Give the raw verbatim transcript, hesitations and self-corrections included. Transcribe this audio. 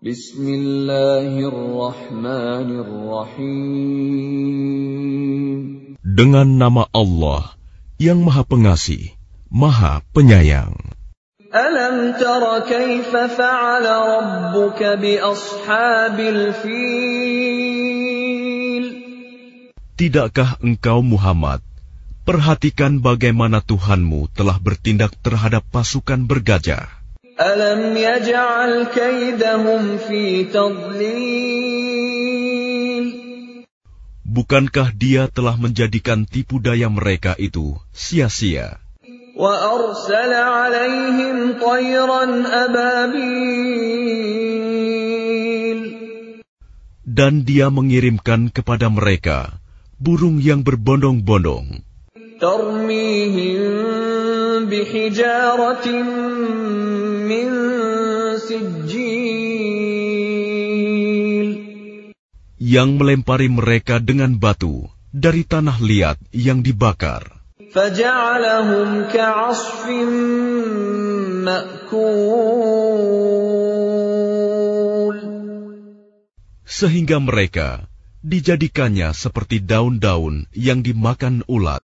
Bismillahirrahmanirrahim. Dengan nama Allah yang Maha Pengasih, Maha Penyayang. Alam tara kaifa fa'ala rabbuka bi ashabil fil? Tidakkah engkau Muhammad perhatikan bagaimana Tuhanmu telah bertindak terhadap pasukan bergajah? Alam yaj'al kaidahum fi tadlil? Bukankah Dia telah menjadikan tipu daya mereka itu sia-sia? Wa arsala 'alaihim tayran ababil? Dan Dia mengirimkan kepada mereka burung yang berbondong-bondong. Tarmihim bihijaratin min sijil? Yang melempari mereka dengan batu dari tanah liat yang dibakar. Faja'alahum ka'asfin ma'kul? Sehingga mereka dijadikannya seperti daun-daun yang dimakan ulat.